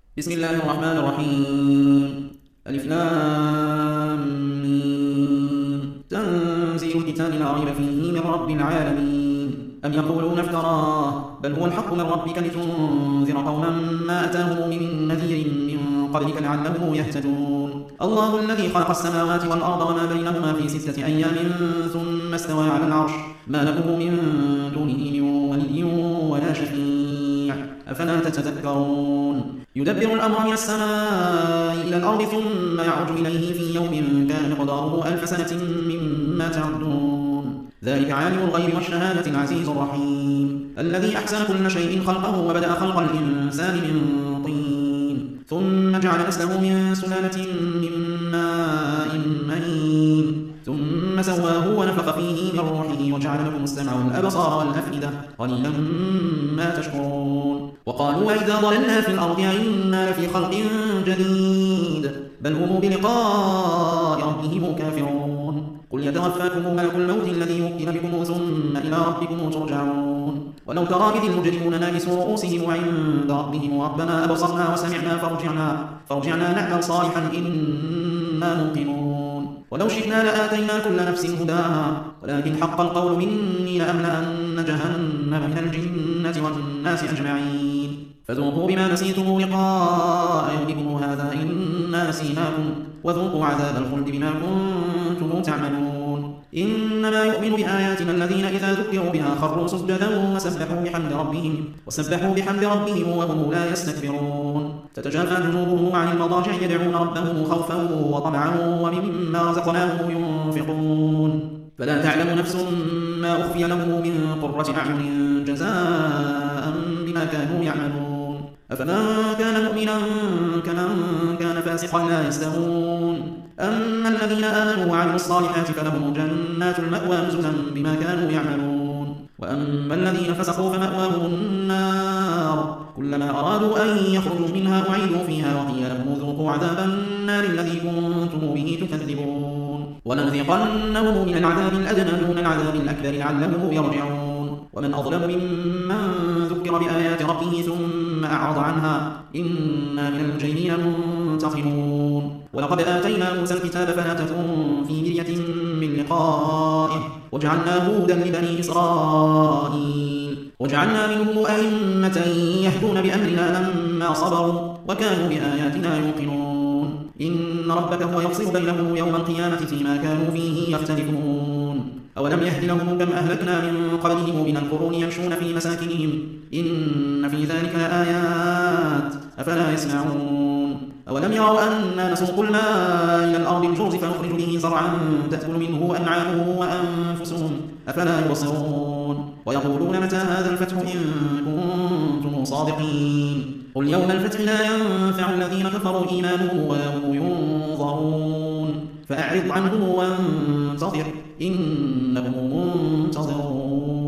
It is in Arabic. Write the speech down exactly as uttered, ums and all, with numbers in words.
بسم الله الرحمن الرحيم. ألف لام ميم. تنزيل الكتاب لا ريب فيه من رب العالمين. أم يقولون افتراه بل هو الحق من ربك لتنذر قوما ما أتاهم من نذير من قبلك لعلهم يهتدون. الله الذي خلق السماوات والأرض وما بينهما في ستة أيام ثم استوى على العرش ما لكم من دونه من ولي ولا شفيع أفلا تتذكرون. يدبر الأمر من السماء إلى الأرض ثم يعرج إليه في يوم كان مقداره ألف سنة مما تعدون. ذلك عالم الغيب والشهادة العزيز الرحيم الذي أحسن كل شيء خلقه وبدأ خلق الإنسان من طين ثم جعل نسله من سلالة من ماء مهين ثم سواه ونفخ فيه من روحه وجعل لكم السمع والأبصار والأفئدة قليلا ما تشكرون. وقالوا وإذا ضللنا في الأرض أئنا لفي خلق جديد بل هم بلقاء ربهم كافرون. قل يتوفاكم ملك الموت الذي وكل بكم ثم إلى ربكم ترجعون. ولو ترى إذ المجرمون ناكسوا رؤوسهم عند ربهم ربنا أبصرنا وسمعنا فارجعنا فارجعنا نعمل صالحا إنا موقنون. ولو شئنا لآتينا كل نفس هداها ولكن حق القول مني لأملأن جهنم من الجنة والناس أجمعين. فذوقوا بما نسيتم لقاء يومكم هذا إنا نسيناكم وذوقوا عذاب الخلد بما كنتم تعملون. إنما يؤمن بآياتنا الذين إذا ذكروا بها خروا سجدا وسبحوا بحمد ربهم وسبحوا بحمد ربهم وهم لا يستكبرون. تتجافى جنوبهم عن المضاجع يدعون ربهم خوفا وطمعا ومما رزقناهم ينفقون. فلا تعلم نفس ما أخفي لهم من قرة أعين جزاء بما كانوا يعملون. أفمن كان مؤمنا كمن كان فاسقا لا يستوون. أما الذين آمنوا وعملوا الصالحات فلهم جنات المأوى نزلا بما كانوا يعملون. وأما الذين فسقوا فمأواهم النار كلما أرادوا أن يخرجوا منها أعيدوا فيها وقيل لهم ذوقوا عذاب النار الذي كنتم به تكذبون. ولنذيقنهم من العذاب الأدنى دون العذاب الأكبر لعلهم يرجعون. ومن أظلم ممن ذكر بآيات ربه ثم أعرض عنها إنا من المجرمين منتقمون. ولقد آتينا موسى الكتاب فلا تكن في مرية من لقائه وجعلناه هدى لبني إسرائيل وجعلنا منهم أئمة يهدون بأمرنا لما صبروا وكانوا بآياتنا يوقنون. إن ربك هو يفصل بينهم يوم القيامة فيما كانوا فيه يختلفون. أولم يهد لهم كم أهلكنا من قبلهم من القرون يمشون في مساكنهم إن في ذلك لآيات أفلا يسمعون. أولم يروا أنا نسوق الماء إلى الأرض الجرز فنخرج به زرعا تأكل منه أنعامهم وأنفسهم أفلا يبصرون. ويقولون متى هذا الفتح إن كنتم صادقين. قل يوم الفتح لا ينفع الذين كفروا إيمانهم ولا هم ينظرون. فأعرض عنهم وانتظر إنهم منتظرون.